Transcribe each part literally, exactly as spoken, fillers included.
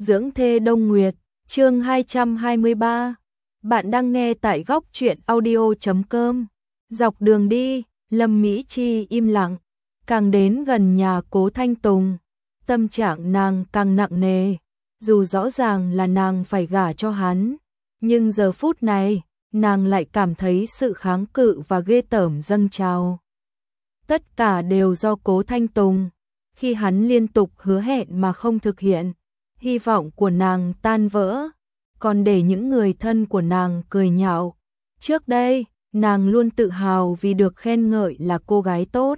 Dưỡng thê Đông Nguyệt, chương hai trăm hai mươi ba. Bạn đang nghe tại góc truyện audio chấm com. Dọc đường đi, Lâm Mỹ Chi im lặng, càng đến gần nhà Cố Thanh Tùng, tâm trạng nàng càng nặng nề. Dù rõ ràng là nàng phải gả cho hắn, nhưng giờ phút này, nàng lại cảm thấy sự kháng cự và ghê tởm dâng trào. Tất cả đều do Cố Thanh Tùng, khi hắn liên tục hứa hẹn mà không thực hiện, hy vọng của nàng tan vỡ, còn để những người thân của nàng cười nhạo. Trước đây, nàng luôn tự hào vì được khen ngợi là cô gái tốt.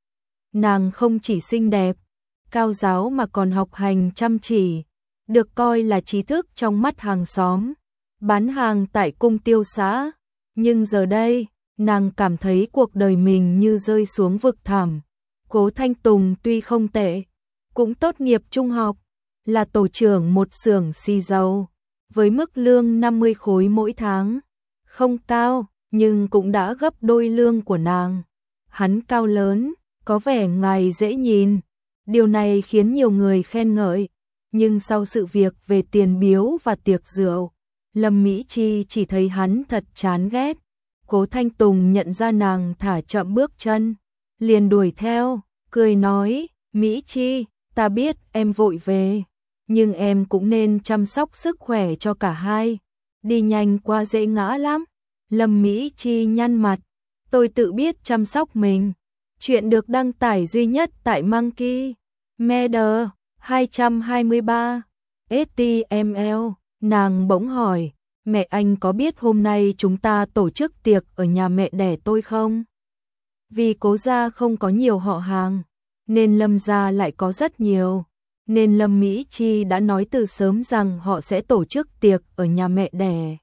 Nàng không chỉ xinh đẹp, cao giáo mà còn học hành chăm chỉ, được coi là trí thức trong mắt hàng xóm, bán hàng tại cung tiêu xã. Nhưng giờ đây, nàng cảm thấy cuộc đời mình như rơi xuống vực thẳm. Cố Thanh Tùng tuy không tệ, cũng tốt nghiệp trung học, là tổ trưởng một xưởng xì dầu, với mức lương năm mươi khối mỗi tháng. Không cao, nhưng cũng đã gấp đôi lương của nàng. Hắn cao lớn, có vẻ ngoài dễ nhìn. Điều này khiến nhiều người khen ngợi. Nhưng sau sự việc về tiền biếu và tiệc rượu, Lâm Mỹ Chi chỉ thấy hắn thật chán ghét. Cố Thanh Tùng nhận ra nàng thả chậm bước chân, liền đuổi theo, cười nói, Mỹ Chi, ta biết em vội về, nhưng em cũng nên chăm sóc sức khỏe cho cả hai. Đi nhanh qua dễ ngã lắm. Lâm Mỹ Chi nhăn mặt, tôi tự biết chăm sóc mình. Chuyện được đăng tải duy nhất tại Monkey Media hai trăm hai mươi ba ét tê em lờ. Nàng bỗng hỏi, mẹ anh có biết hôm nay chúng ta tổ chức tiệc ở nhà mẹ đẻ tôi không? Vì Cố gia không có nhiều họ hàng, nên Lâm gia lại có rất nhiều, nên Lâm Mỹ Chi đã nói từ sớm rằng họ sẽ tổ chức tiệc ở nhà mẹ đẻ.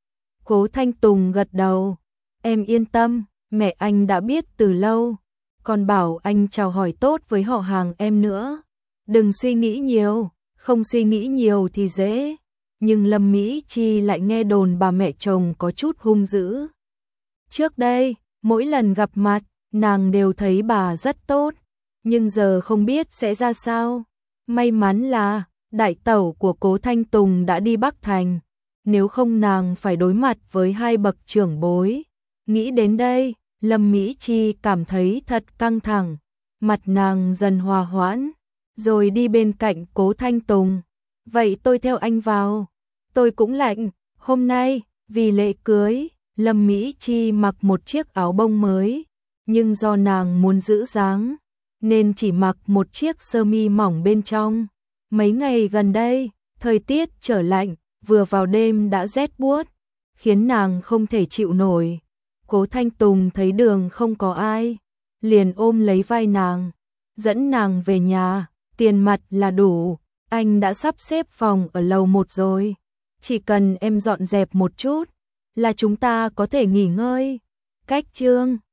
Cố Thanh Tùng gật đầu, em yên tâm, mẹ anh đã biết từ lâu, còn bảo anh chào hỏi tốt với họ hàng em nữa. Đừng suy nghĩ nhiều, không suy nghĩ nhiều thì dễ. Nhưng Lâm Mỹ Chi lại nghe đồn bà mẹ chồng có chút hung dữ. Trước đây, mỗi lần gặp mặt, nàng đều thấy bà rất tốt, nhưng giờ không biết sẽ ra sao. May mắn là đại tẩu của Cố Thanh Tùng đã đi Bắc Thành, nếu không nàng phải đối mặt với hai bậc trưởng bối. Nghĩ đến đây, Lâm Mỹ Chi cảm thấy thật căng thẳng, mặt nàng dần hòa hoãn, rồi đi bên cạnh Cố Thanh Tùng. Vậy tôi theo anh vào. Tôi cũng lạnh. Hôm nay, vì lễ cưới, Lâm Mỹ Chi mặc một chiếc áo bông mới, nhưng do nàng muốn giữ dáng, nên chỉ mặc một chiếc sơ mi mỏng bên trong. Mấy ngày gần đây, thời tiết trở lạnh, vừa vào đêm đã rét buốt, khiến nàng không thể chịu nổi. Cố Thanh Tùng thấy đường không có ai, liền ôm lấy vai nàng, dẫn nàng về nhà, tiền mặt là đủ, anh đã sắp xếp phòng ở lầu một rồi, chỉ cần em dọn dẹp một chút, là chúng ta có thể nghỉ ngơi. Cách chương